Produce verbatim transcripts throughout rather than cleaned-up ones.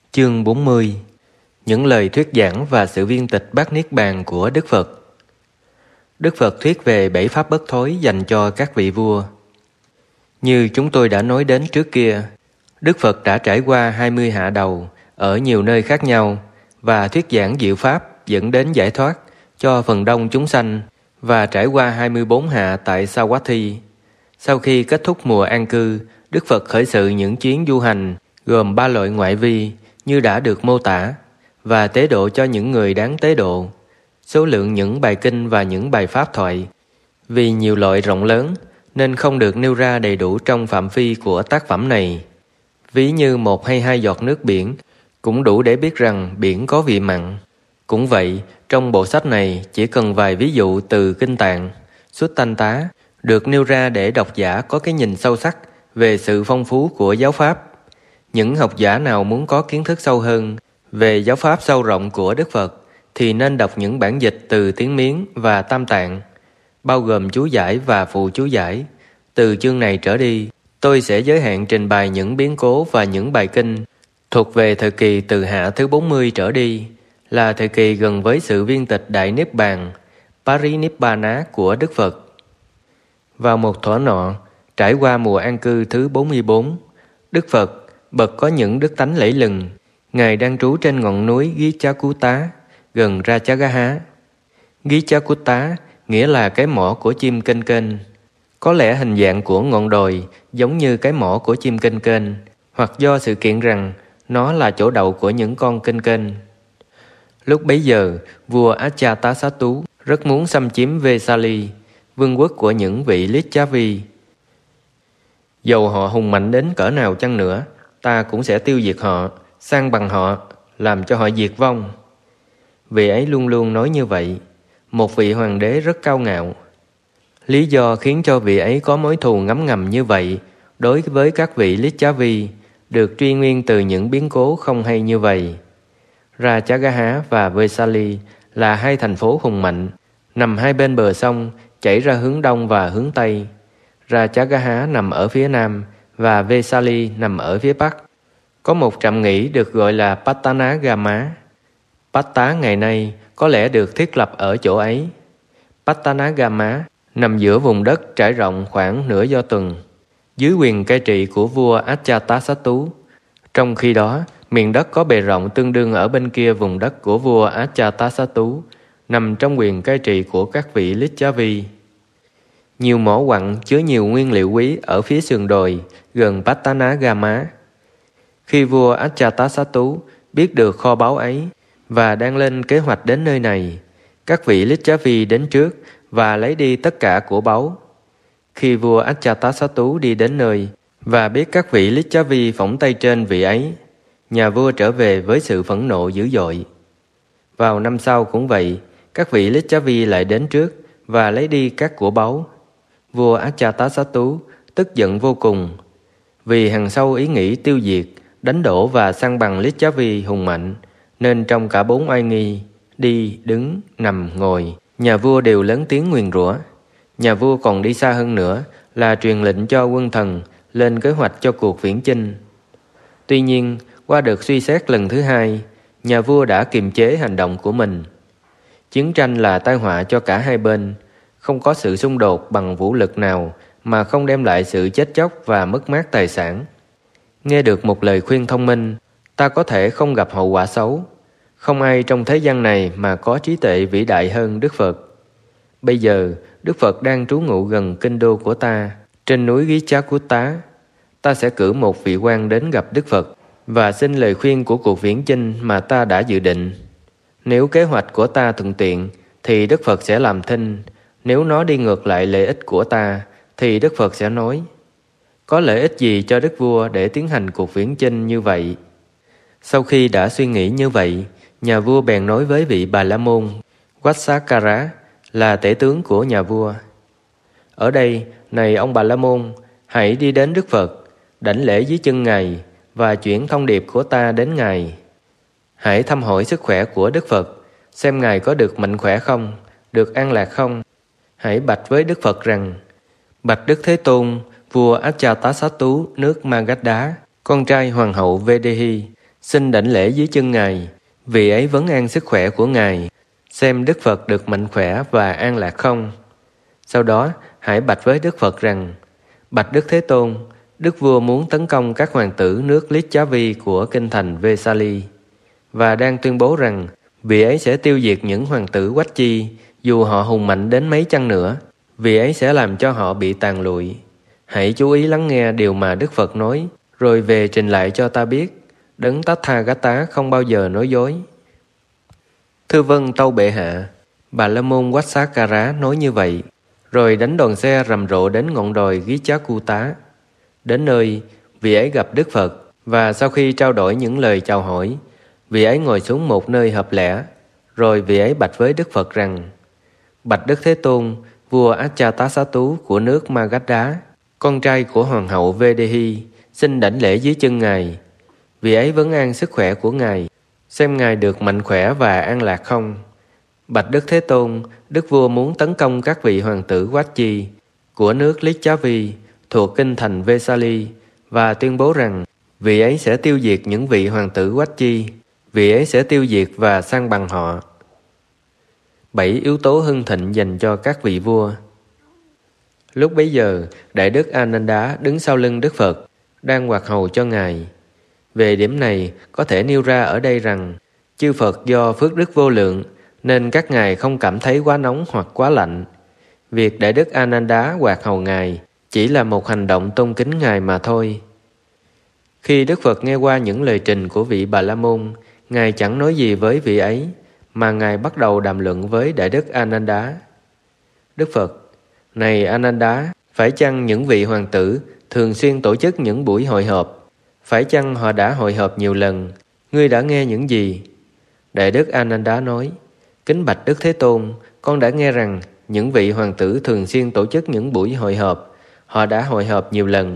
Chương bốn mươi. Những lời thuyết giảng và sự viên tịch Bát Niết Bàn của Đức Phật. Đức Phật thuyết về bảy pháp bất thối dành cho các vị vua. Như chúng tôi đã nói đến trước kia, Đức Phật đã trải qua hai mươi hạ đầu ở nhiều nơi khác nhau và thuyết giảng diệu pháp dẫn đến giải thoát cho phần đông chúng sanh, và trải qua hai mươi bốn hạ tại Savatthi. Sau khi kết thúc mùa an cư, Đức Phật khởi sự những chuyến du hành gồm ba loại ngoại vi như đã được mô tả, và tế độ cho những người đáng tế độ. Số lượng những bài kinh và những bài pháp thoại vì nhiều loại rộng lớn nên không được nêu ra đầy đủ trong phạm vi của tác phẩm này. Ví như một hay hai giọt nước biển cũng đủ để biết rằng biển có vị mặn. Cũng vậy, trong bộ sách này chỉ cần vài ví dụ từ Kinh Tạng, Suttanta được nêu ra để độc giả có cái nhìn sâu sắc về sự phong phú của giáo pháp. Những học giả nào muốn có kiến thức sâu hơn về giáo pháp sâu rộng của Đức Phật thì nên đọc những bản dịch từ tiếng Miến và Tam Tạng, bao gồm chú giải và phụ chú giải. Từ chương này trở đi, tôi sẽ giới hạn trình bày những biến cố và những bài kinh thuộc về thời kỳ từ hạ thứ bốn mươi trở đi, là thời kỳ gần với sự viên tịch Đại Niết Bàn, Parinibbana của Đức Phật. Vào một thuở nọ, trải qua mùa an cư thứ bốn mươi bốn, Đức Phật, bậc có những đức tánh lẫy lừng, Ngài đang trú trên ngọn núi Gichakutta, gần Rajagaha. Gichakutta nghĩa là cái mỏ của chim kênh kênh. Có lẽ hình dạng của ngọn đồi giống như cái mỏ của chim kênh kênh, hoặc do sự kiện rằng nó là chỗ đậu của những con kênh kênh. Lúc bấy giờ, vua Ajatasattu rất muốn xâm chiếm Vesali, vương quốc của những vị Lichavi. Dầu họ hùng mạnh đến cỡ nào chăng nữa, ta cũng sẽ tiêu diệt họ, san bằng họ, làm cho họ diệt vong. Vị ấy luôn luôn nói như vậy, một vị hoàng đế rất cao ngạo. Lý do khiến cho vị ấy có mối thù ngấm ngầm như vậy đối với các vị Lichavi được truy nguyên từ những biến cố không hay như vậy. Rajagaha và Vesali là hai thành phố hùng mạnh, nằm hai bên bờ sông, chảy ra hướng đông và hướng tây. Rajagaha nằm ở phía nam và Vesali nằm ở phía bắc. Có một trạm nghỉ được gọi là Pattanagama. Patta ngày nay có lẽ được thiết lập ở chỗ ấy. Pattanagama nằm giữa vùng đất trải rộng khoảng nửa do tuần, dưới quyền cai trị của vua Ajatasattu. Trong khi đó, miền đất có bề rộng tương đương ở bên kia vùng đất của vua Ajatasattu, nằm trong quyền cai trị của các vị Lichavi. Nhiều mỏ quặng chứa nhiều nguyên liệu quý ở phía sườn đồi gần Pattanagama. Khi vua Ajatasattu biết được kho báu ấy và đang lên kế hoạch đến nơi này, các vị Lichavi đến trước và lấy đi tất cả của báu. Khi vua Ajatasattu đi đến nơi và biết các vị Lichavi phỏng tay trên vị ấy, nhà vua trở về với sự phẫn nộ dữ dội. Vào năm sau cũng vậy, các vị Lichavi lại đến trước và lấy đi các của báu. Vua Ajatasattu tức giận vô cùng, vì hằng sâu ý nghĩ tiêu diệt, đánh đổ và san bằng Lichavi hùng mạnh, nên trong cả bốn oai nghi, đi, đứng, nằm, ngồi, nhà vua đều lớn tiếng nguyền rủa. Nhà vua còn đi xa hơn nữa là truyền lệnh cho quân thần lên kế hoạch cho cuộc viễn chinh. Tuy nhiên, qua được suy xét lần thứ hai, nhà vua đã kiềm chế hành động của mình. Chiến tranh là tai họa cho cả hai bên, không có sự xung đột bằng vũ lực nào mà không đem lại sự chết chóc và mất mát tài sản. Nghe được một lời khuyên thông minh, ta có thể không gặp hậu quả xấu. Không ai trong thế gian này mà có trí tuệ vĩ đại hơn Đức Phật. Bây giờ, Đức Phật đang trú ngụ gần kinh đô của ta, trên núi Gichakutta. Ta sẽ cử một vị quan đến gặp Đức Phật và xin lời khuyên của cuộc viễn chinh mà ta đã dự định. Nếu kế hoạch của ta thuận tiện, thì Đức Phật sẽ làm thinh. Nếu nó đi ngược lại lợi ích của ta, thì Đức Phật sẽ nói: có lợi ích gì cho Đức Vua để tiến hành cuộc viễn chinh như vậy? Sau khi đã suy nghĩ như vậy, nhà vua bèn nói với vị Bà La Môn Vatsakara, là tể tướng của nhà vua: ở đây, này ông Bà La Môn, hãy đi đến Đức Phật, đảnh lễ dưới chân Ngài và chuyển thông điệp của ta đến Ngài. Hãy thăm hỏi sức khỏe của Đức Phật, xem Ngài có được mạnh khỏe không, được an lạc không. Hãy bạch với Đức Phật rằng: bạch Đức Thế Tôn, vua Ajatasattu nước Magadha, con trai hoàng hậu Vedehi, xin đảnh lễ dưới chân Ngài, vì ấy vấn an sức khỏe của Ngài, xem Đức Phật được mạnh khỏe và an lạc không. Sau đó, hãy bạch với Đức Phật rằng, bạch Đức Thế Tôn, Đức Vua muốn tấn công các hoàng tử nước Lichavi của kinh thành Vesali, và đang tuyên bố rằng vị ấy sẽ tiêu diệt những hoàng tử Quách Chi, dù họ hùng mạnh đến mấy chăng nữa, vì ấy sẽ làm cho họ bị tàn lụi. Hãy chú ý lắng nghe điều mà Đức Phật nói, rồi về trình lại cho ta biết. Đấng Tathagata không bao giờ nói dối. Thưa vâng, tâu bệ hạ. Bà La Môn Vatsakara nói như vậy, rồi đánh đoàn xe rầm rộ đến ngọn đồi Gichakuta. Đến nơi, vị ấy gặp Đức Phật, và sau khi trao đổi những lời chào hỏi, vị ấy ngồi xuống một nơi hợp lẽ, rồi vị ấy bạch với Đức Phật rằng, bạch Đức Thế Tôn, vua Ajatasattu của nước Magadha, con trai của hoàng hậu Vedehi, xin đảnh lễ dưới chân Ngài. Vị ấy vấn an sức khỏe của Ngài, xem Ngài được mạnh khỏe và an lạc không. Bạch Đức Thế Tôn, Đức Vua muốn tấn công các vị hoàng tử Quách Chi của nước Lichavi thuộc kinh thành Vesali, và tuyên bố rằng vị ấy sẽ tiêu diệt những vị hoàng tử Quách Chi, vị ấy sẽ tiêu diệt và san bằng họ. Bảy yếu tố hưng thịnh dành cho các vị vua. Lúc bấy giờ, Đại Đức Ananda đứng sau lưng Đức Phật, đang hoạt hầu cho Ngài. Về điểm này, có thể nêu ra ở đây rằng, chư Phật do phước đức vô lượng, nên các Ngài không cảm thấy quá nóng hoặc quá lạnh. Việc Đại Đức Ananda hoạt hầu Ngài chỉ là một hành động tôn kính Ngài mà thôi. Khi Đức Phật nghe qua những lời trình của vị Bà La Môn, Ngài chẳng nói gì với vị ấy, mà Ngài bắt đầu đàm luận với Đại Đức Ananda. Đức Phật: Này Ananda, phải chăng những vị hoàng tử thường xuyên tổ chức những buổi hội họp? Phải chăng họ đã hội họp nhiều lần? Ngươi đã nghe những gì? Đại Đức Ananda nói: Kính bạch Đức Thế Tôn, con đã nghe rằng những vị hoàng tử thường xuyên tổ chức những buổi hội họp. Họ đã hội họp nhiều lần.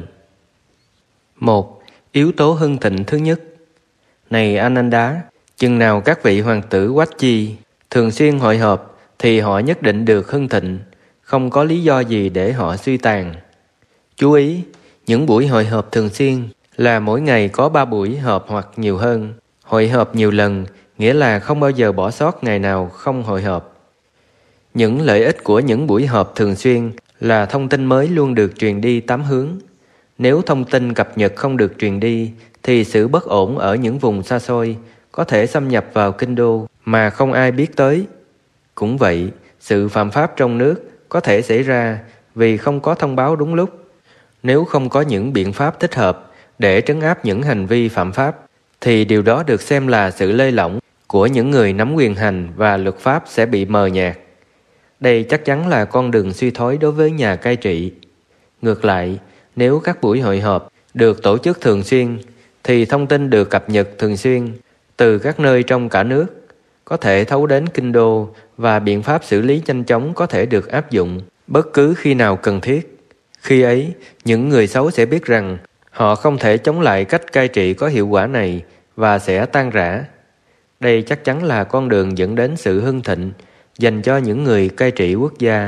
Một. Yếu tố hưng thịnh thứ nhất. Này Ananda, chừng nào các vị hoàng tử Quách Chi thường xuyên hội họp thì họ nhất định được hưng thịnh, không có lý do gì để họ suy tàn. Chú ý, những buổi hội họp thường xuyên là mỗi ngày có ba buổi họp hoặc nhiều hơn. Hội họp nhiều lần nghĩa là không bao giờ bỏ sót ngày nào không hội họp. Những lợi ích của những buổi họp thường xuyên là thông tin mới luôn được truyền đi tám hướng. Nếu thông tin cập nhật không được truyền đi, thì sự bất ổn ở những vùng xa xôi có thể xâm nhập vào kinh đô mà không ai biết tới. Cũng vậy, sự phạm pháp trong nước có thể xảy ra vì không có thông báo đúng lúc. Nếu không có những biện pháp thích hợp để trấn áp những hành vi phạm pháp, thì điều đó được xem là sự lơi lỏng của những người nắm quyền hành và luật pháp sẽ bị mờ nhạt. Đây chắc chắn là con đường suy thoái đối với nhà cai trị. Ngược lại, nếu các buổi hội họp được tổ chức thường xuyên, thì thông tin được cập nhật thường xuyên từ các nơi trong cả nước, có thể thấu đến kinh đô và biện pháp xử lý nhanh chóng có thể được áp dụng bất cứ khi nào cần thiết. Khi ấy, những người xấu sẽ biết rằng họ không thể chống lại cách cai trị có hiệu quả này và sẽ tan rã. Đây chắc chắn là con đường dẫn đến sự hưng thịnh dành cho những người cai trị quốc gia.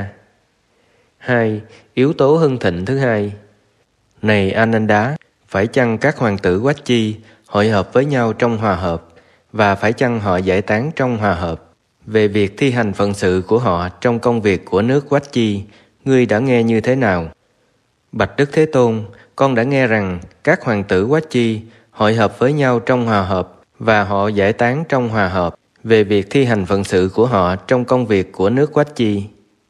Hai. Yếu tố hưng thịnh thứ hai. Này Ananda, phải chăng các hoàng tử Quách Chi hội họp với nhau trong hòa hợp, và phải chăng họ giải tán trong hòa hợp? Về việc thi hành phận sự của họ trong công việc của nước Quách Chi, ngươi đã nghe như thế nào? Bạch Đức Thế Tôn, con đã nghe rằng các hoàng tử Quách Chi hội họp với nhau trong hòa hợp và họ giải tán trong hòa hợp về việc thi hành phận sự của họ trong công việc của nước Quách Chi.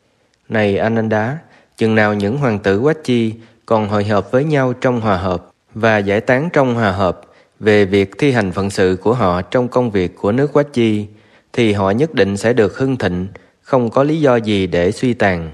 Này Ananda, chừng nào những hoàng tử Quách Chi còn hội họp với nhau trong hòa hợp và giải tán trong hòa hợp về việc thi hành phận sự của họ trong công việc của nước Quách Chi, thì họ nhất định sẽ được hưng thịnh, không có lý do gì để suy tàn.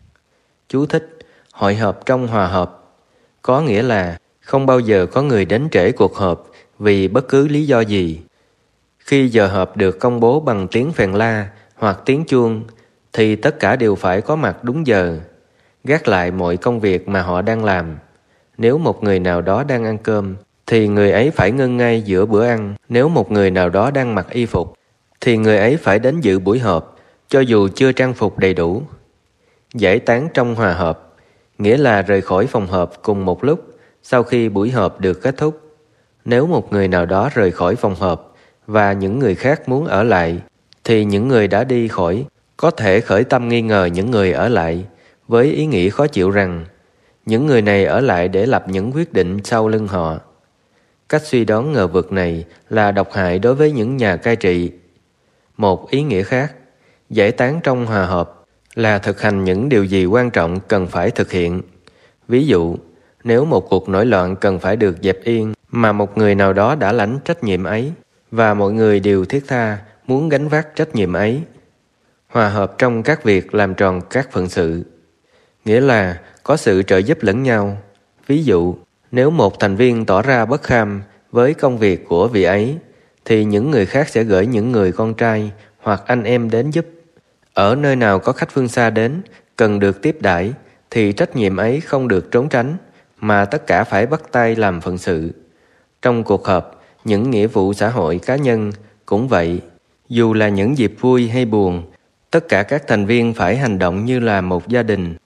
Chú thích: hội họp trong hòa hợp có nghĩa là không bao giờ có người đến trễ cuộc họp vì bất cứ lý do gì. Khi giờ họp được công bố bằng tiếng phèn la hoặc tiếng chuông, thì tất cả đều phải có mặt đúng giờ, gác lại mọi công việc mà họ đang làm. Nếu một người nào đó đang ăn cơm, thì người ấy phải ngưng ngay giữa bữa ăn. Nếu một người nào đó đang mặc y phục, thì người ấy phải đến dự buổi họp, cho dù chưa trang phục đầy đủ. Giải tán trong hòa hợp nghĩa là rời khỏi phòng họp cùng một lúc sau khi buổi họp được kết thúc. Nếu một người nào đó rời khỏi phòng họp và những người khác muốn ở lại, thì những người đã đi khỏi có thể khởi tâm nghi ngờ những người ở lại với ý nghĩ khó chịu rằng những người này ở lại để lập những quyết định sau lưng họ. Cách suy đoán ngờ vực này là độc hại đối với những nhà cai trị. Một ý nghĩa khác, giải tán trong hòa hợp là thực hành những điều gì quan trọng cần phải thực hiện. Ví dụ, nếu một cuộc nổi loạn cần phải được dẹp yên mà một người nào đó đã lãnh trách nhiệm ấy và mọi người đều thiết tha muốn gánh vác trách nhiệm ấy. Hòa hợp trong các việc làm tròn các phận sự, nghĩa là có sự trợ giúp lẫn nhau. Ví dụ, nếu một thành viên tỏ ra bất kham với công việc của vị ấy, thì những người khác sẽ gửi những người con trai hoặc anh em đến giúp. Ở nơi nào có khách phương xa đến, cần được tiếp đãi, thì trách nhiệm ấy không được trốn tránh, mà tất cả phải bắt tay làm phận sự. Trong cuộc họp, những nghĩa vụ xã hội cá nhân cũng vậy. Dù là những dịp vui hay buồn, tất cả các thành viên phải hành động như là một gia đình.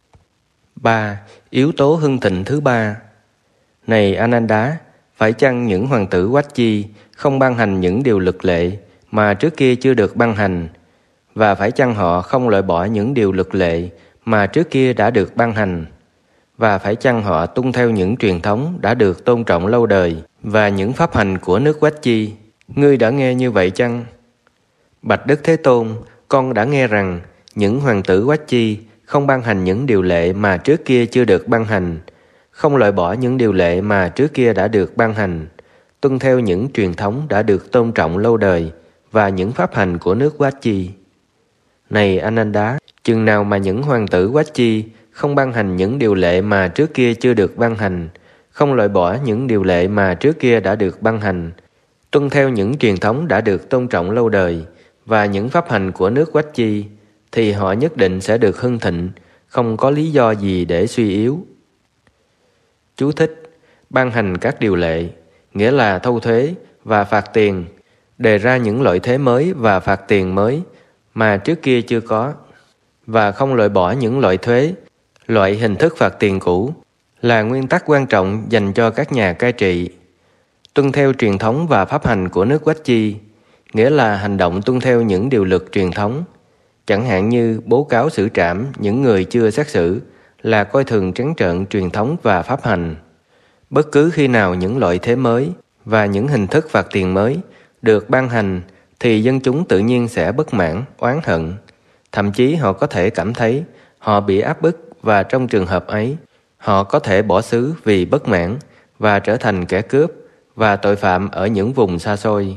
ba. Yếu tố hưng thịnh thứ ba. Này Ananda, phải chăng những hoàng tử Quách Chi không ban hành những điều luật lệ mà trước kia chưa được ban hành, và phải chăng họ không loại bỏ những điều luật lệ mà trước kia đã được ban hành, và phải chăng họ tuân theo những truyền thống đã được tôn trọng lâu đời và những pháp hành của nước Quách Chi? Ngươi đã nghe như vậy chăng? Bạch Đức Thế Tôn, con đã nghe rằng những hoàng tử Quách Chi không ban hành những điều lệ mà trước kia chưa được ban hành, không loại bỏ những điều lệ mà trước kia đã được ban hành, tuân theo những truyền thống đã được tôn trọng lâu đời và những pháp hành của nước Quách Chi. Này Ananda, chừng nào mà những hoàng tử Quách Chi không ban hành những điều lệ mà trước kia chưa được ban hành, không loại bỏ những điều lệ mà trước kia đã được ban hành, tuân theo những truyền thống đã được tôn trọng lâu đời và những pháp hành của nước Quách Chi, thì họ nhất định sẽ được hưng thịnh, không có lý do gì để suy yếu. Chú thích: ban hành các điều lệ, nghĩa là thâu thuế và phạt tiền, đề ra những loại thuế mới và phạt tiền mới mà trước kia chưa có, và không loại bỏ những loại thuế, loại hình thức phạt tiền cũ, là nguyên tắc quan trọng dành cho các nhà cai trị. Tuân theo truyền thống và pháp hành của nước Quách Chi, nghĩa là hành động tuân theo những điều luật truyền thống, chẳng hạn như bố cáo xử trảm những người chưa xét xử, là coi thường trắng trợn truyền thống và pháp hành. Bất cứ khi nào những loại thuế mới và những hình thức phạt tiền mới được ban hành, thì dân chúng tự nhiên sẽ bất mãn, oán hận. Thậm chí họ có thể cảm thấy họ bị áp bức, và trong trường hợp ấy, họ có thể bỏ xứ vì bất mãn và trở thành kẻ cướp và tội phạm ở những vùng xa xôi.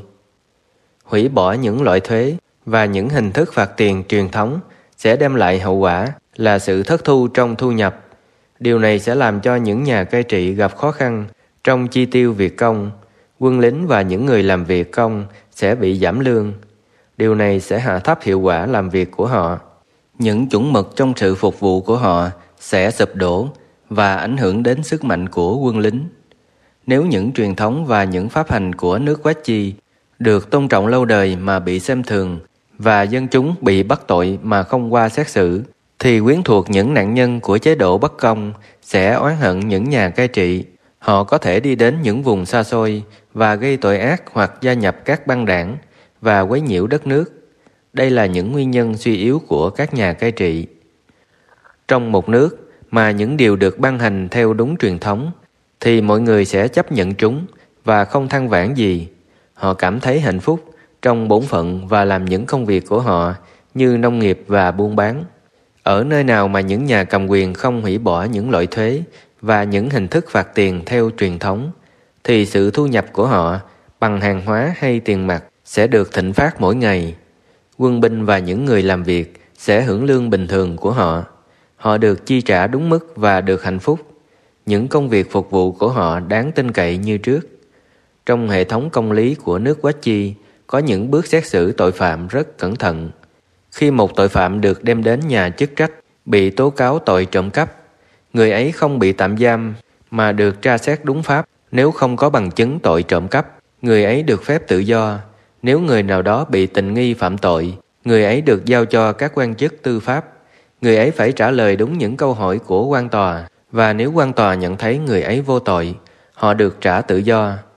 Hủy bỏ những loại thuế và những hình thức phạt tiền truyền thống sẽ đem lại hậu quả là sự thất thu trong thu nhập. Điều này sẽ làm cho những nhà cai trị gặp khó khăn trong chi tiêu việc công. Quân lính và những người làm việc công sẽ bị giảm lương. Điều này sẽ hạ thấp hiệu quả làm việc của họ. Những chuẩn mực trong sự phục vụ của họ sẽ sụp đổ và ảnh hưởng đến sức mạnh của quân lính. Nếu những truyền thống và những pháp hành của nước Quách Chi được tôn trọng lâu đời mà bị xem thường, và dân chúng bị bắt tội mà không qua xét xử, thì quyến thuộc những nạn nhân của chế độ bất công sẽ oán hận những nhà cai trị. Họ có thể đi đến những vùng xa xôi và gây tội ác hoặc gia nhập các băng đảng và quấy nhiễu đất nước. Đây là những nguyên nhân suy yếu của các nhà cai trị. Trong một nước mà những điều được ban hành theo đúng truyền thống, thì mọi người sẽ chấp nhận chúng và không than vãn gì. Họ cảm thấy hạnh phúc trong bổn phận và làm những công việc của họ như nông nghiệp và buôn bán. Ở nơi nào mà những nhà cầm quyền không hủy bỏ những loại thuế và những hình thức phạt tiền theo truyền thống, thì sự thu nhập của họ bằng hàng hóa hay tiền mặt sẽ được thịnh phát mỗi ngày. Quân binh và những người làm việc sẽ hưởng lương bình thường của họ. Họ được chi trả đúng mức và được hạnh phúc. Những công việc phục vụ của họ đáng tin cậy như trước. Trong hệ thống công lý của nước Quách Chi có những bước xét xử tội phạm rất cẩn thận. Khi một tội phạm được đem đến nhà chức trách bị tố cáo tội trộm cắp, người ấy không bị tạm giam mà được tra xét đúng pháp. Nếu không có bằng chứng tội trộm cắp, người ấy được phép tự do. Nếu người nào đó bị tình nghi phạm tội, người ấy được giao cho các quan chức tư pháp. Người ấy phải trả lời đúng những câu hỏi của quan tòa, và nếu quan tòa nhận thấy người ấy vô tội, họ được trả tự do.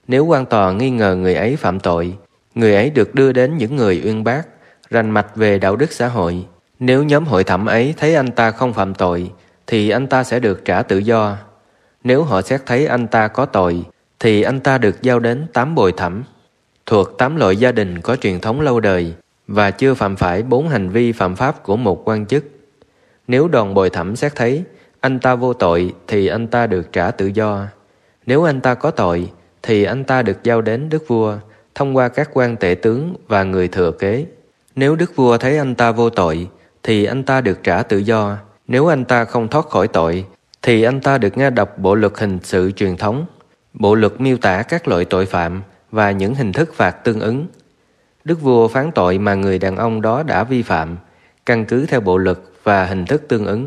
Nếu quan tòa nghi ngờ người ấy phạm tội, người ấy được đưa đến những người uyên bác, rành mạch về đạo đức xã hội. Nếu nhóm hội thẩm ấy thấy anh ta không phạm tội, thì anh ta sẽ được trả tự do. Nếu họ xét thấy anh ta có tội, thì anh ta được giao đến tám bồi thẩm, thuộc tám loại gia đình có truyền thống lâu đời và chưa phạm phải bốn hành vi phạm pháp của một quan chức. Nếu đoàn bồi thẩm xét thấy anh ta vô tội, thì anh ta được trả tự do. Nếu anh ta có tội, thì anh ta được giao đến đức vua thông qua các quan tể tướng và người thừa kế. Nếu đức vua thấy anh ta vô tội, thì anh ta được trả tự do. Nếu anh ta không thoát khỏi tội, thì anh ta được nghe đọc bộ luật hình sự truyền thống. Bộ luật miêu tả các loại tội phạm và những hình thức phạt tương ứng. Đức vua phán tội mà người đàn ông đó đã vi phạm, căn cứ theo bộ luật và hình thức tương ứng.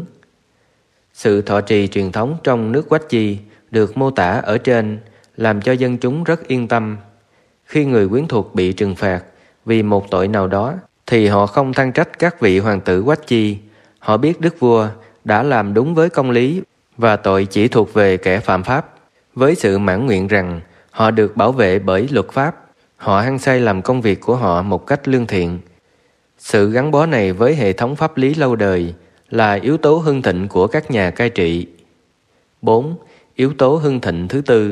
Sự thọ trì truyền thống trong nước Quách Chi được mô tả ở trên làm cho dân chúng rất yên tâm. Khi người quyến thuộc bị trừng phạt vì một tội nào đó, thì họ không than trách các vị hoàng tử Quách Chi. Họ biết đức vua đã làm đúng với công lý và tội chỉ thuộc về kẻ phạm pháp. Với sự mãn nguyện rằng họ được bảo vệ bởi luật pháp, họ hăng say làm công việc của họ một cách lương thiện. Sự gắn bó này với hệ thống pháp lý lâu đời là yếu tố hưng thịnh của các nhà cai trị. bốn. Yếu tố hưng thịnh thứ tư.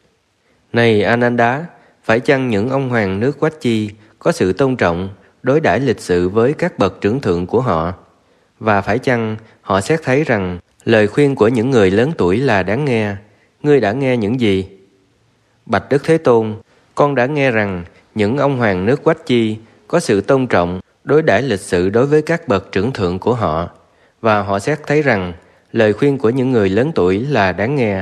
Này Ananda, phải chăng những ông hoàng nước Quách Chi có sự tôn trọng, đối đãi lịch sự với các bậc trưởng thượng của họ? Và phải chăng họ xét thấy rằng lời khuyên của những người lớn tuổi là đáng nghe? Ngươi đã nghe những gì? Bạch Đức Thế Tôn, con đã nghe rằng những ông hoàng nước Quách Chi có sự tôn trọng, đối đãi lịch sự đối với các bậc trưởng thượng của họ, và họ xét thấy rằng lời khuyên của những người lớn tuổi là đáng nghe.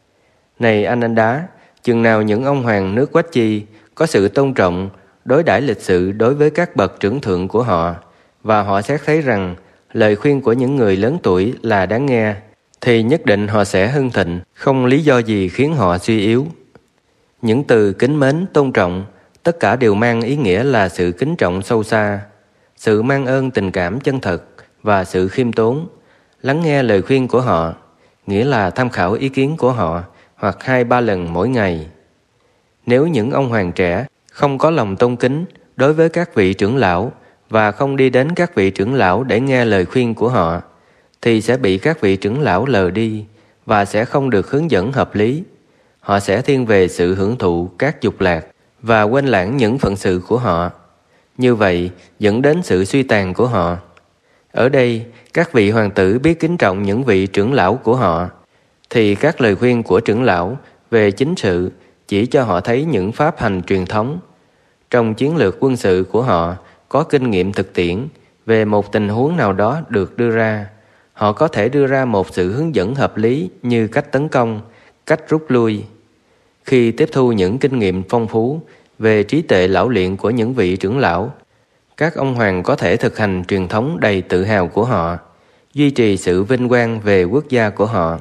Này Ananda, chừng nào những ông hoàng nước Quách Chi có sự tôn trọng, đối đãi lịch sự đối với các bậc trưởng thượng của họ, và họ xét thấy rằng lời khuyên của những người lớn tuổi là đáng nghe, thì nhất định họ sẽ hưng thịnh, không lý do gì khiến họ suy yếu. Những từ kính mến, tôn trọng, tất cả đều mang ý nghĩa là sự kính trọng sâu xa, sự mang ơn tình cảm chân thật và sự khiêm tốn. Lắng nghe lời khuyên của họ, nghĩa là tham khảo ý kiến của họ hoặc hai ba lần mỗi ngày. Nếu những ông hoàng trẻ không có lòng tôn kính đối với các vị trưởng lão và không đi đến các vị trưởng lão để nghe lời khuyên của họ, thì sẽ bị các vị trưởng lão lờ đi và sẽ không được hướng dẫn hợp lý. Họ sẽ thiên về sự hưởng thụ các dục lạc và quên lãng những phận sự của họ. Như vậy dẫn đến sự suy tàn của họ. Ở đây, các vị hoàng tử biết kính trọng những vị trưởng lão của họ, thì các lời khuyên của trưởng lão về chính sự chỉ cho họ thấy những pháp hành truyền thống. Trong chiến lược quân sự của họ có kinh nghiệm thực tiễn về một tình huống nào đó được đưa ra. Họ có thể đưa ra một sự hướng dẫn hợp lý như cách tấn công, cách rút lui. Khi tiếp thu những kinh nghiệm phong phú về trí tuệ lão luyện của những vị trưởng lão, các ông hoàng có thể thực hành truyền thống đầy tự hào của họ, duy trì sự vinh quang về quốc gia của họ.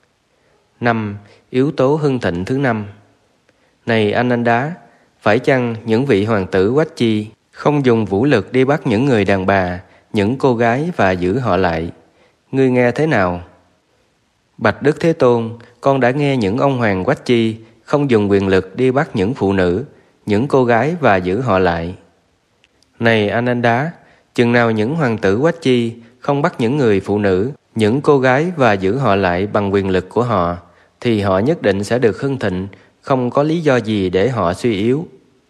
năm. Yếu tố hưng thịnh thứ năm. Này Ananda, phải chăng những vị hoàng tử Quách Chi không dùng vũ lực đi bắt những người đàn bà, những cô gái và giữ họ lại? Ngươi nghe thế nào? Bạch Đức Thế Tôn, con đã nghe những ông hoàng Quách Chi không dùng quyền lực đi bắt những phụ nữ, những cô gái và giữ họ lại. Này Ananda, chừng nào những hoàng tử Quách Chi không bắt những người phụ nữ, những cô gái và giữ họ lại bằng quyền lực của họ, thì họ nhất định sẽ được hưng thịnh, không có lý do gì để họ suy yếu.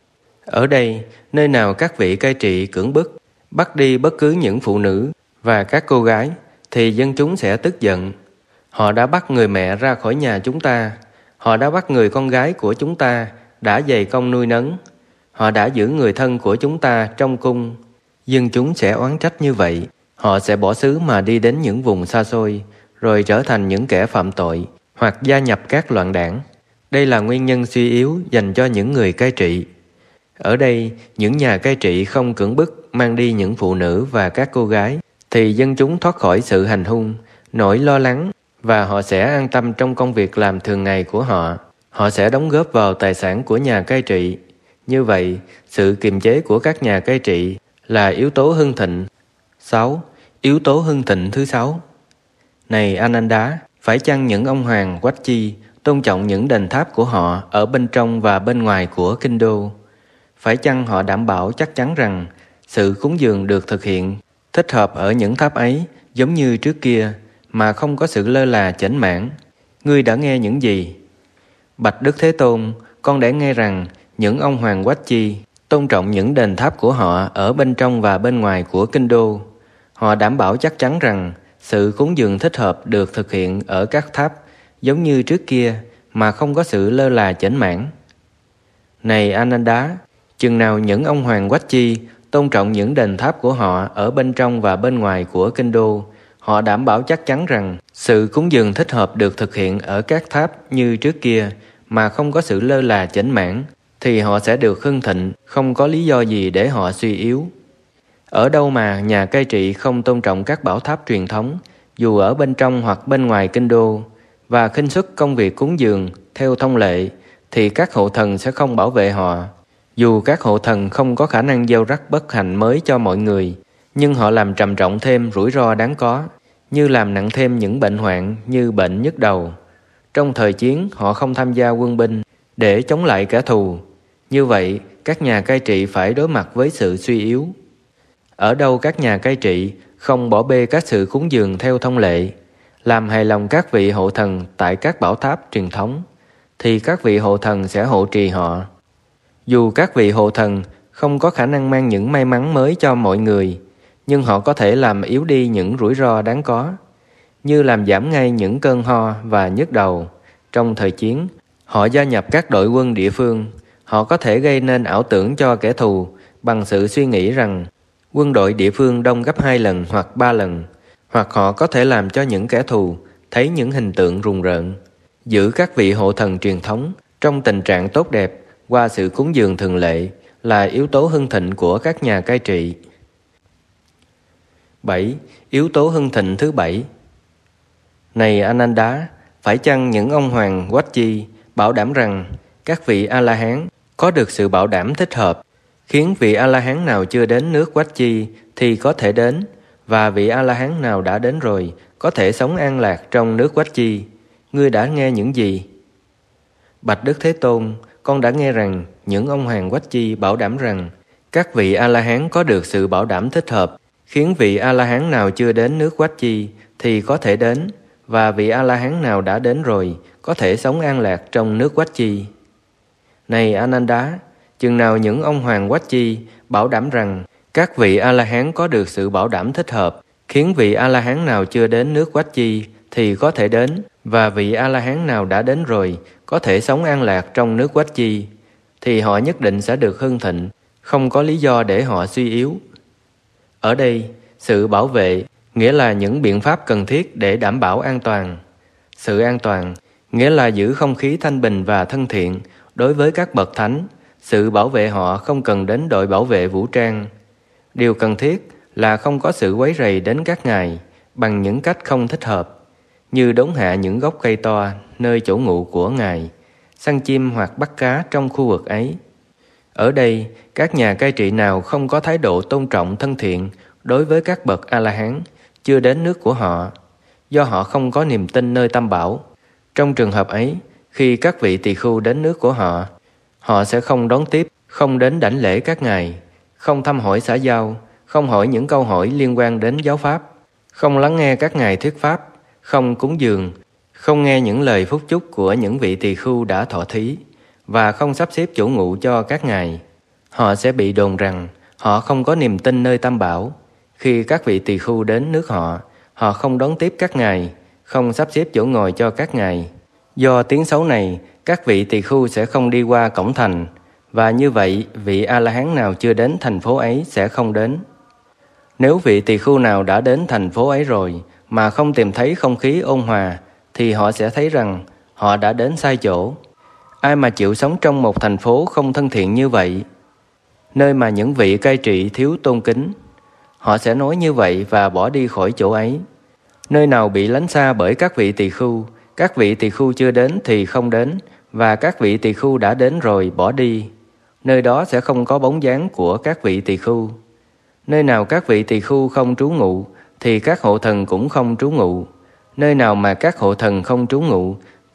Ở đây, nơi nào các vị cai trị cưỡng bức, bắt đi bất cứ những phụ nữ và các cô gái, thì dân chúng sẽ tức giận. Họ đã bắt người mẹ ra khỏi nhà chúng ta, họ đã bắt người con gái của chúng ta, đã dày công nuôi nấng, họ đã giữ người thân của chúng ta trong cung. Dân chúng sẽ oán trách như vậy, họ sẽ bỏ xứ mà đi đến những vùng xa xôi, rồi trở thành những kẻ phạm tội, hoặc gia nhập các loạn đảng. Đây là nguyên nhân suy yếu dành cho những người cai trị. Ở đây, những nhà cai trị không cưỡng bức mang đi những phụ nữ và các cô gái, thì dân chúng thoát khỏi sự hành hung, nỗi lo lắng, và họ sẽ an tâm trong công việc làm thường ngày của họ. Họ sẽ đóng góp vào tài sản của nhà cai trị. Như vậy, sự kiềm chế của các nhà cai trị là yếu tố hưng thịnh. sáu. Yếu tố hưng thịnh thứ sáu. Này Ananda, phải chăng những ông hoàng Quách Chi tôn trọng những đền tháp của họ ở bên trong và bên ngoài của kinh đô. Phải chăng họ đảm bảo chắc chắn rằng sự cúng dường được thực hiện thích hợp ở những tháp ấy giống như trước kia, mà không có sự lơ là chểnh mảng? Ngươi đã nghe những gì? Bạch Đức Thế Tôn, con đã nghe rằng những ông hoàng Quách Chi tôn trọng những đền tháp của họ ở bên trong và bên ngoài của kinh đô. Họ đảm bảo chắc chắn rằng sự cúng dường thích hợp được thực hiện ở các tháp giống như trước kia, mà không có sự lơ là chểnh mảng. Này Ananda, chừng nào những ông hoàng Quách Chi tôn trọng những đền tháp của họ ở bên trong và bên ngoài của kinh đô, họ đảm bảo chắc chắn rằng sự cúng dường thích hợp được thực hiện ở các tháp như trước kia, mà không có sự lơ là chểnh mảng, thì họ sẽ được hưng thịnh, không có lý do gì để họ suy yếu. Ở đâu mà nhà cai trị không tôn trọng các bảo tháp truyền thống, dù ở bên trong hoặc bên ngoài kinh đô, và khinh suất công việc cúng dường theo thông lệ, thì các hộ thần sẽ không bảo vệ họ. Dù các hộ thần không có khả năng gieo rắc bất hạnh mới cho mọi người, nhưng họ làm trầm trọng thêm rủi ro đáng có, như làm nặng thêm những bệnh hoạn như bệnh nhức đầu. Trong thời chiến, họ không tham gia quân binh để chống lại kẻ thù. Như vậy, các nhà cai trị phải đối mặt với sự suy yếu. Ở đâu các nhà cai trị không bỏ bê các sự cúng dường theo thông lệ, làm hài lòng các vị hộ thần tại các bảo tháp truyền thống, thì các vị hộ thần sẽ hộ trì họ. Dù các vị hộ thần không có khả năng mang những may mắn mới cho mọi người, nhưng họ có thể làm yếu đi những rủi ro đáng có, như làm giảm ngay những cơn ho và nhức đầu. Trong thời chiến, họ gia nhập các đội quân địa phương. Họ có thể gây nên ảo tưởng cho kẻ thù bằng sự suy nghĩ rằng quân đội địa phương đông gấp hai lần hoặc ba lần, hoặc họ có thể làm cho những kẻ thù thấy những hình tượng rùng rợn. Giữ các vị hộ thần truyền thống trong tình trạng tốt đẹp qua sự cúng dường thường lệ là yếu tố hưng thịnh của các nhà cai trị. bảy. Yếu tố hưng thịnh thứ bảy. Này Ananda, phải chăng những ông hoàng Quách Chi bảo đảm rằng các vị A-la-hán có được sự bảo đảm thích hợp, khiến vị A-la-hán nào chưa đến nước Quách Chi thì có thể đến, và vị A-la-hán nào đã đến rồi có thể sống an lạc trong nước Quách Chi? Ngươi đã nghe những gì? Bạch Đức Thế Tôn, con đã nghe rằng những ông hoàng Quách Chi bảo đảm rằng các vị A-la-hán có được sự bảo đảm thích hợp, khiến vị A-la-hán nào chưa đến nước Quách Chi thì có thể đến, và vị A-la-hán nào đã đến rồi có thể sống an lạc trong nước Quách Chi. Này Ananda, chừng nào những ông hoàng Quách Chi bảo đảm rằng các vị A-la-hán có được sự bảo đảm thích hợp, khiến vị A-la-hán nào chưa đến nước Quách Chi thì có thể đến, và vị A-la-hán nào đã đến rồi có thể sống an lạc trong nước Quách Chi, thì họ nhất định sẽ được hưng thịnh, không có lý do để họ suy yếu. Ở đây, sự bảo vệ nghĩa là những biện pháp cần thiết để đảm bảo an toàn. Sự an toàn nghĩa là giữ không khí thanh bình và thân thiện đối với các bậc thánh. Sự bảo vệ họ không cần đến đội bảo vệ vũ trang. Điều cần thiết là không có sự quấy rầy đến các ngài bằng những cách không thích hợp, như đốn hạ những gốc cây to nơi chỗ ngụ của ngài, săn chim hoặc bắt cá trong khu vực ấy. Ở đây, các nhà cai trị nào không có thái độ tôn trọng thân thiện đối với các bậc A-la-hán chưa đến nước của họ, do họ không có niềm tin nơi Tam Bảo. Trong trường hợp ấy, khi các vị tỳ khưu đến nước của họ, họ sẽ không đón tiếp, không đến đảnh lễ các ngài, không thăm hỏi xã giao, không hỏi những câu hỏi liên quan đến giáo pháp, không lắng nghe các ngài thuyết pháp, không cúng dường, không nghe những lời phúc chúc của những vị tỳ khưu đã thọ thí, và không sắp xếp chỗ ngụ cho các ngài. Họ sẽ bị đồn rằng họ không có niềm tin nơi Tam Bảo. Khi các vị tỳ khưu đến nước họ, họ không đón tiếp các ngài, không sắp xếp chỗ ngồi cho các ngài. Do tiếng xấu này, các vị tỳ khưu sẽ không đi qua cổng thành, và như vậy vị A-la-hán nào chưa đến thành phố ấy sẽ không đến. Nếu vị tỳ khưu nào đã đến thành phố ấy rồi mà không tìm thấy không khí ôn hòa, thì họ sẽ thấy rằng họ đã đến sai chỗ. Ai mà chịu sống trong một thành phố không thân thiện như vậy, nơi mà những vị cai trị thiếu tôn kính, họ sẽ nói như vậy và bỏ đi khỏi chỗ ấy. Nơi nào bị lánh xa bởi các vị tỳ khưu, các vị tỳ khưu chưa đến thì không đến, và các vị tỳ khưu đã đến rồi bỏ đi, nơi đó sẽ không có bóng dáng của các vị tỳ khưu. Nơi nào các vị tỳ khưu không trú ngụ thì các hộ thần cũng không trú ngụ. Nơi nào mà các hộ thần không trú ngụ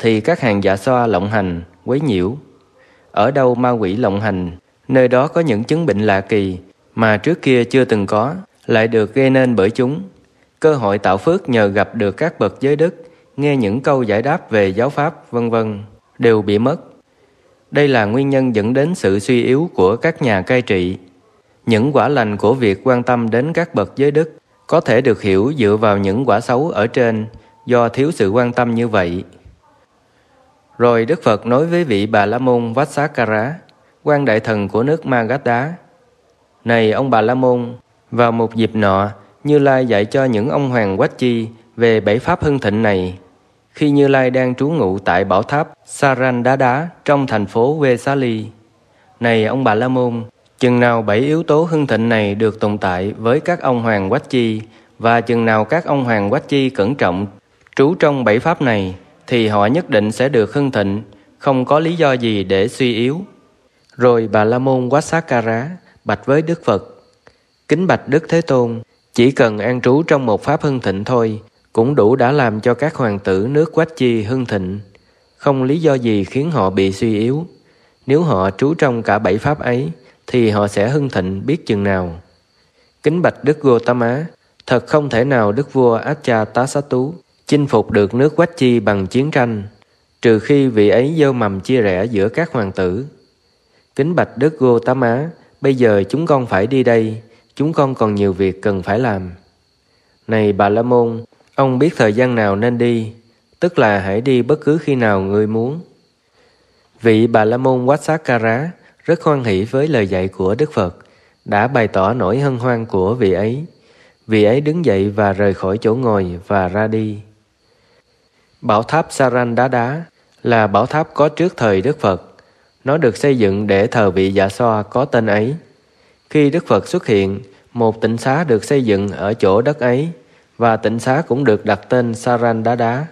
thì các hàng dạ xoa lộng hành, quấy nhiễu. Ở đâu ma quỷ lộng hành, nơi đó có những chứng bệnh lạ kỳ mà trước kia chưa từng có, lại được gây nên bởi chúng. Cơ hội tạo phước nhờ gặp được các bậc giới đức, nghe những câu giải đáp về giáo pháp, vân vân đều bị mất. Đây là nguyên nhân dẫn đến sự suy yếu của các nhà cai trị. Những quả lành của việc quan tâm đến các bậc giới đức có thể được hiểu dựa vào những quả xấu ở trên do thiếu sự quan tâm như vậy. Rồi Đức Phật nói với vị Bà La Môn Vatsakara, quan đại thần của nước Magadha: Này ông Bà La Môn, vào một dịp nọ, Như Lai dạy cho những ông hoàng Quách Chi về bảy pháp hưng thịnh này. Khi Như Lai đang trú ngụ tại bảo tháp Sarandada trong thành phố Vesali. Này ông Bà La Môn, chừng nào bảy yếu tố hưng thịnh này được tồn tại với các ông hoàng Quách Chi, và chừng nào các ông hoàng Quách Chi cẩn trọng trú trong bảy pháp này, thì họ nhất định sẽ được hưng thịnh, không có lý do gì để suy yếu. Rồi Bà La Môn Vatsakara bạch với Đức Phật: Kính bạch Đức Thế Tôn, chỉ cần an trú trong một pháp hưng thịnh thôi, cũng đủ đã làm cho các hoàng tử nước Quách Chi hưng thịnh, không lý do gì khiến họ bị suy yếu. Nếu họ trú trong cả bảy pháp ấy, thì họ sẽ hưng thịnh biết chừng nào. Kính bạch Đức Gotama, thật không thể nào Đức vua Ajatasattu chinh phục được nước Quách Chi bằng chiến tranh, trừ khi vị ấy gieo mầm chia rẽ giữa các hoàng tử. Kính bạch Đức Gotama, bây giờ chúng con phải đi đây, chúng con còn nhiều việc cần phải làm. Này Bà La Môn, ông biết thời gian nào nên đi, tức là hãy đi bất cứ khi nào ngươi muốn. Vị Bà La Môn Vatsakara rất hoan hỷ với lời dạy của Đức Phật, đã bày tỏ nỗi hân hoan của vị ấy. Vị ấy đứng dậy và rời khỏi chỗ ngồi và ra đi. Bảo tháp Sarandada là bảo tháp có trước thời Đức Phật. Nó được xây dựng để thờ vị Dạ Xoa có tên ấy. Khi Đức Phật xuất hiện, một tịnh xá được xây dựng ở chỗ đất ấy, và tịnh xá cũng được đặt tên Sarandada.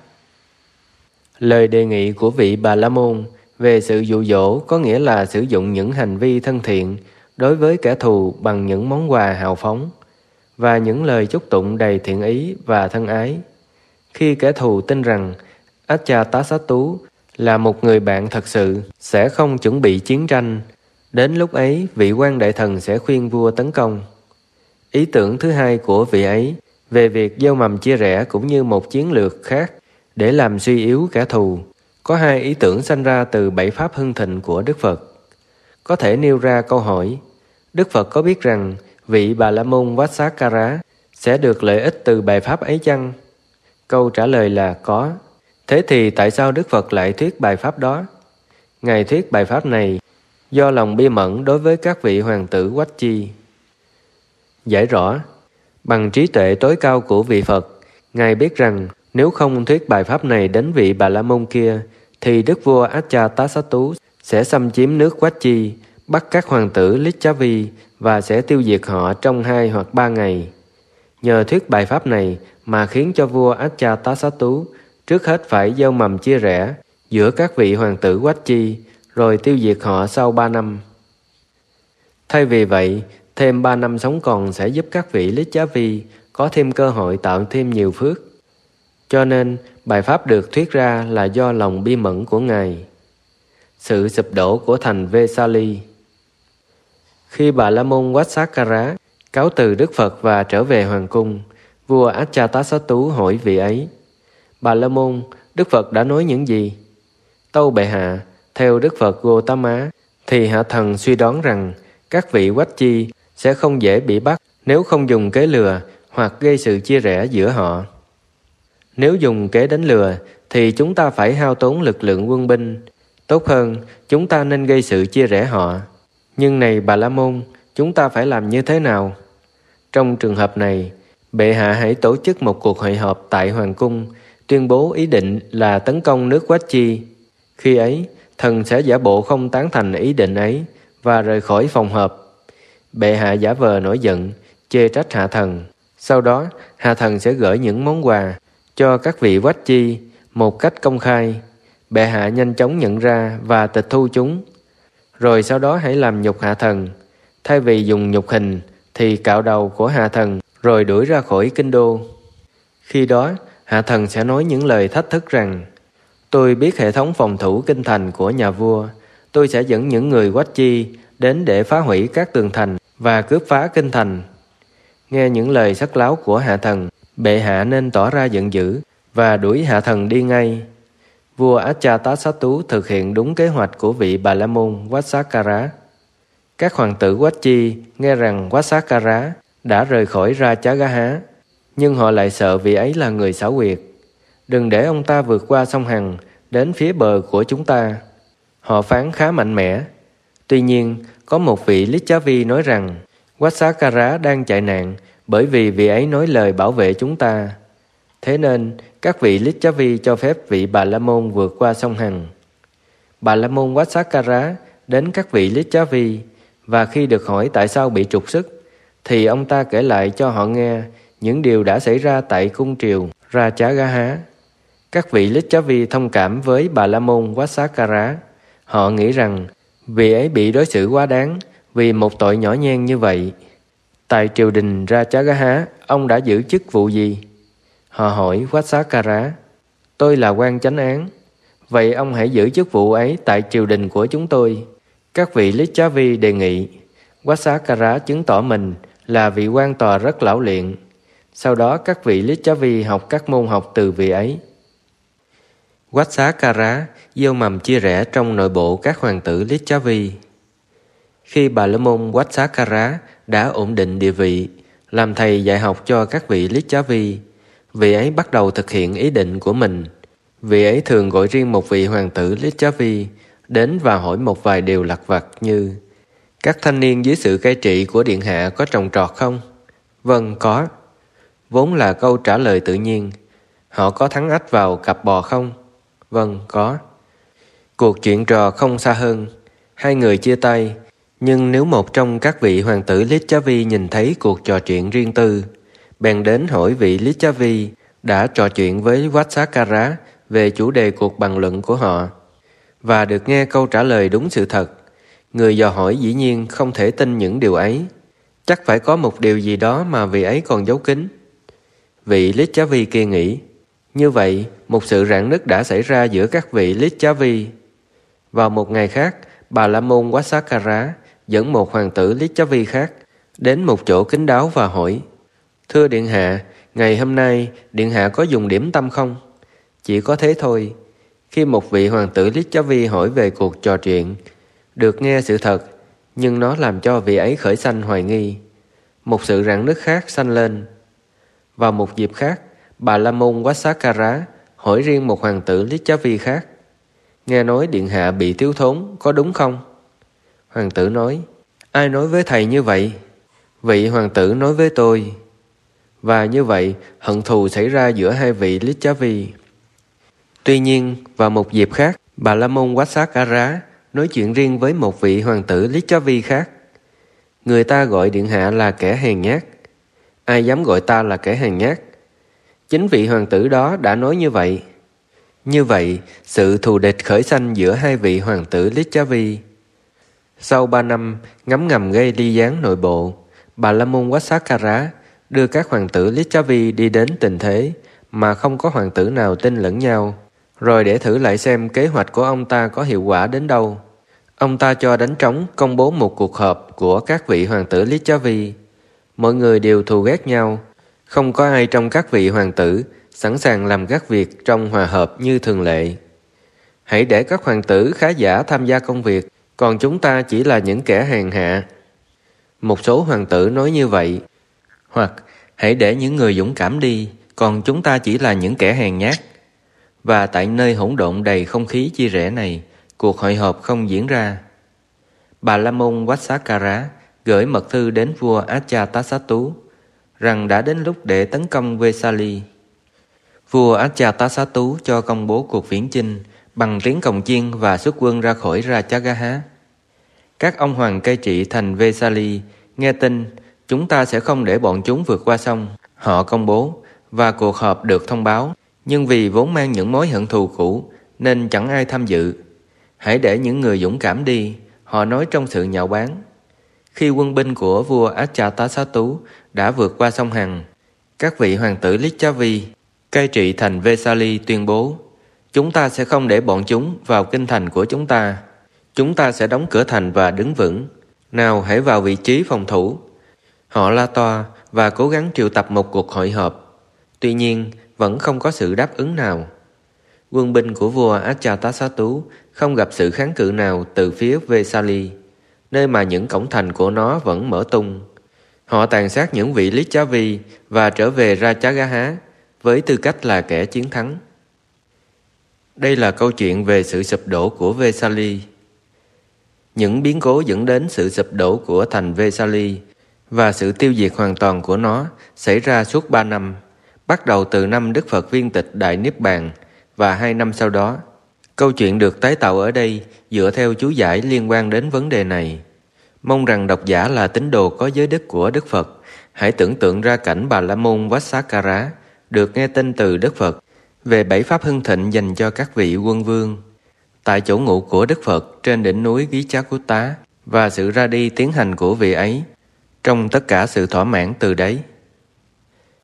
Lời đề nghị của vị Bà La Môn về sự dụ dỗ có nghĩa là sử dụng những hành vi thân thiện đối với kẻ thù bằng những món quà hào phóng và những lời chúc tụng đầy thiện ý và thân ái. Khi kẻ thù tin rằng Ajatasattu là một người bạn thật sự, sẽ không chuẩn bị chiến tranh, đến lúc ấy vị quan đại thần sẽ khuyên vua tấn công. Ý tưởng thứ hai của vị ấy về việc gieo mầm chia rẽ cũng như một chiến lược khác để làm suy yếu kẻ thù. Có hai ý tưởng sanh ra từ bảy pháp hưng thịnh của Đức Phật. Có thể nêu ra câu hỏi: Đức Phật có biết rằng vị Bà La Môn Vatsakara sẽ được lợi ích từ bài pháp ấy chăng? Câu trả lời là có. Thế thì tại sao Đức Phật lại thuyết bài pháp đó? Ngài thuyết bài pháp này do lòng bi mẫn đối với các vị hoàng tử Quách Chi. Giải rõ, bằng trí tuệ tối cao của vị Phật, Ngài biết rằng nếu không thuyết bài pháp này đến vị Bà La Môn kia, thì Đức vua Ajatasattu sẽ xâm chiếm nước Quách Chi, bắt các hoàng tử Lichavi và sẽ tiêu diệt họ trong hai hoặc ba ngày. Nhờ thuyết bài pháp này mà khiến cho vua Ajatasattu trước hết phải gieo mầm chia rẽ giữa các vị hoàng tử Quách Chi, rồi tiêu diệt họ sau ba năm. Thay vì vậy, thêm ba năm sống còn sẽ giúp các vị Lichavi có thêm cơ hội tạo thêm nhiều phước. Cho nên, bài pháp được thuyết ra là do lòng bi mẫn của Ngài. Sự sụp đổ của thành Vesali. Khi Bà La Môn Vatsakara cáo từ Đức Phật và trở về hoàng cung, vua Ajatasattu hỏi vị ấy: Bà La Môn, Đức Phật đã nói những gì? Tâu bệ hạ, theo Đức Phật Gotama, thì hạ thần suy đoán rằng các vị Quách Chi sẽ không dễ bị bắt nếu không dùng kế lừa hoặc gây sự chia rẽ giữa họ. Nếu dùng kế đánh lừa, thì chúng ta phải hao tốn lực lượng quân binh. Tốt hơn, chúng ta nên gây sự chia rẽ họ. Nhưng này Bà La Môn, chúng ta phải làm như thế nào? Trong trường hợp này, bệ hạ hãy tổ chức một cuộc hội họp tại hoàng cung, tuyên bố ý định là tấn công nước Quách Chi. Khi ấy, thần sẽ giả bộ không tán thành ý định ấy và rời khỏi phòng họp. Bệ hạ giả vờ nổi giận, chê trách hạ thần. Sau đó, hạ thần sẽ gửi những món quà cho các vị Quách Chi một cách công khai. Bệ hạ nhanh chóng nhận ra và tịch thu chúng. Rồi sau đó hãy làm nhục hạ thần. Thay vì dùng nhục hình, thì cạo đầu của hạ thần rồi đuổi ra khỏi kinh đô. Khi đó, hạ thần sẽ nói những lời thách thức rằng: Tôi biết hệ thống phòng thủ kinh thành của nhà vua. Tôi sẽ dẫn những người Quách Chi đến để phá hủy các tường thành và cướp phá kinh thành. Nghe những lời sắt láo của hạ thần, bệ hạ nên tỏ ra giận dữ và đuổi hạ thần đi ngay. Vua Ajatasattu thực hiện đúng kế hoạch của vị Bà La Môn Vatsakara. Các hoàng tử Quách Chi nghe rằng Vatsakara đã rời khỏi Rajagaha, nhưng họ lại sợ vị ấy là người xảo quyệt. Đừng để ông ta vượt qua sông Hằng đến phía bờ của chúng ta. Họ phán khá mạnh mẽ. Tuy nhiên, có một vị Lichavi nói rằng Vatsakara đang chạy nạn bởi vì vị ấy nói lời bảo vệ chúng ta. Thế nên, các vị Lichavi cho phép vị Bà La Môn vượt qua sông Hằng. Bà La Môn Vatsakara đến các vị Lichavi, và khi được hỏi tại sao bị trục xuất, thì ông ta kể lại cho họ nghe những điều đã xảy ra tại cung triều Rajagaha. Các vị Lichavi thông cảm với Bà La Môn Vatsakara. Họ nghĩ rằng vị ấy bị đối xử quá đáng vì một tội nhỏ nhen như vậy. Tại triều đình Rajagaha, ông đã giữ chức vụ gì? Họ hỏi Vatsakara. Tôi là quan chánh án. Vậy ông hãy giữ chức vụ ấy tại triều đình của chúng tôi. Các vị Lichavi đề nghị. Vatsakara chứng tỏ mình là vị quan tòa rất lão luyện. Sau đó các vị Lichavi học các môn học từ vị ấy. Vatsakara gieo mầm chia rẽ trong nội bộ các hoàng tử Lichavi. Khi Bà La Môn Vatsakara đã ổn định địa vị, làm thầy dạy học cho các vị Lichavi, vị ấy bắt đầu thực hiện ý định của mình. Vị ấy thường gọi riêng một vị hoàng tử Lichavi đến và hỏi một vài điều lặt vặt như: các thanh niên dưới sự cai trị của điện hạ có trồng trọt không? Vâng, có. Vốn là câu trả lời tự nhiên. Họ có thắng ách vào cặp bò không? Vâng, có. Cuộc chuyện trò không xa hơn. Hai người chia tay, nhưng nếu một trong các vị hoàng tử Lichavi nhìn thấy cuộc trò chuyện riêng tư, bèn đến hỏi vị Lichavi đã trò chuyện với Vatsakara về chủ đề cuộc bàn luận của họ, và được nghe câu trả lời đúng sự thật. Người dò hỏi dĩ nhiên không thể tin những điều ấy. Chắc phải có một điều gì đó mà vị ấy còn giấu kín. Vị Lichavi kia nghĩ. Như vậy, một sự rạn nứt đã xảy ra giữa các vị Lichavi. Vào một ngày khác, Bà La Môn Vatsakara dẫn một hoàng tử Lichavi khác đến một chỗ kín đáo và hỏi: thưa điện hạ, ngày hôm nay điện hạ có dùng điểm tâm không? Chỉ có thế thôi. Khi một vị hoàng tử Lichavi hỏi về cuộc trò chuyện, được nghe sự thật, nhưng nó làm cho vị ấy khởi sanh hoài nghi. Một sự rạn nứt khác sanh lên. Vào một dịp khác, Bà La Môn Vatsakara hỏi riêng một hoàng tử Lichavi khác: nghe nói điện hạ bị thiếu thốn, có đúng không? Hoàng tử nói: ai nói với thầy như vậy? Vị hoàng tử nói với tôi. Và như vậy, hận thù xảy ra giữa hai vị Lichavi. Tuy nhiên, vào một dịp khác, Bà La Môn Vatsakara nói chuyện riêng với một vị hoàng tử Lichavi khác. Người ta gọi điện hạ là kẻ hèn nhát. Ai dám gọi ta là kẻ hèn nhát? Chính vị hoàng tử đó đã nói như vậy. Như vậy, sự thù địch khởi sanh giữa hai vị hoàng tử Lichavi. Sau ba năm ngấm ngầm gây ly gián nội bộ, Bà La Môn Vatsakara đưa các hoàng tử Lichavi đi đến tình thế mà không có hoàng tử nào tin lẫn nhau, rồi để thử lại xem kế hoạch của ông ta có hiệu quả đến đâu. Ông ta cho đánh trống công bố một cuộc họp của các vị hoàng tử Lichavi. Mọi người đều thù ghét nhau, không có ai trong các vị hoàng tử sẵn sàng làm các việc trong hòa hợp như thường lệ. Hãy để các hoàng tử khá giả tham gia công việc, còn chúng ta chỉ là những kẻ hèn hạ. Một số hoàng tử nói như vậy. Hoặc hãy để những người dũng cảm đi, còn chúng ta chỉ là những kẻ hèn nhát. Và tại nơi hỗn độn đầy không khí chia rẽ này, cuộc hội họp không diễn ra. Bà La Môn Vatsakara gửi mật thư đến vua Ajatasattu rằng đã đến lúc để tấn công Vesali. Vua Ajatasattu cho công bố cuộc viễn chinh bằng tiếng cồng chiên và xuất quân ra khỏi Rajagaha. Các ông hoàng cai trị thành Vesali nghe tin chúng ta sẽ không để bọn chúng vượt qua sông. Họ công bố và cuộc họp được thông báo, nhưng vì vốn mang những mối hận thù cũ nên chẳng ai tham dự. Hãy để những người dũng cảm đi, họ nói trong sự nhạo báng. Khi quân binh của vua Ajatasattu đã vượt qua sông Hằng, các vị hoàng tử Lichavi cai trị thành Vesali tuyên bố: Chúng ta sẽ không để bọn chúng vào kinh thành của chúng ta. Chúng ta sẽ đóng cửa thành và đứng vững. Nào hãy vào vị trí phòng thủ. Họ la toa và cố gắng triệu tập một cuộc hội họp. Tuy nhiên, vẫn không có sự đáp ứng nào. Quân binh của vua Ajatasattu không gặp sự kháng cự nào từ phía Vesali, nơi mà những cổng thành của nó vẫn mở tung. Họ tàn sát những vị Licchavi và trở về Rajagaha với tư cách là kẻ chiến thắng. Đây là câu chuyện về sự sụp đổ của Vesali. Những biến cố dẫn đến sự sụp đổ của thành Vesali và sự tiêu diệt hoàn toàn của nó xảy ra suốt ba năm, bắt đầu từ năm Đức Phật viên tịch Đại Niết Bàn và hai năm sau đó. Câu chuyện được tái tạo ở đây dựa theo chú giải liên quan đến vấn đề này. Mong rằng độc giả là tín đồ có giới đức của Đức Phật hãy tưởng tượng ra cảnh Bà La Môn Vassakara được nghe tin từ Đức Phật về bảy pháp hưng thịnh dành cho các vị quân vương tại chỗ ngụ của Đức Phật trên đỉnh núi Gichakutta, và sự ra đi tiến hành của vị ấy trong tất cả sự thỏa mãn từ đấy.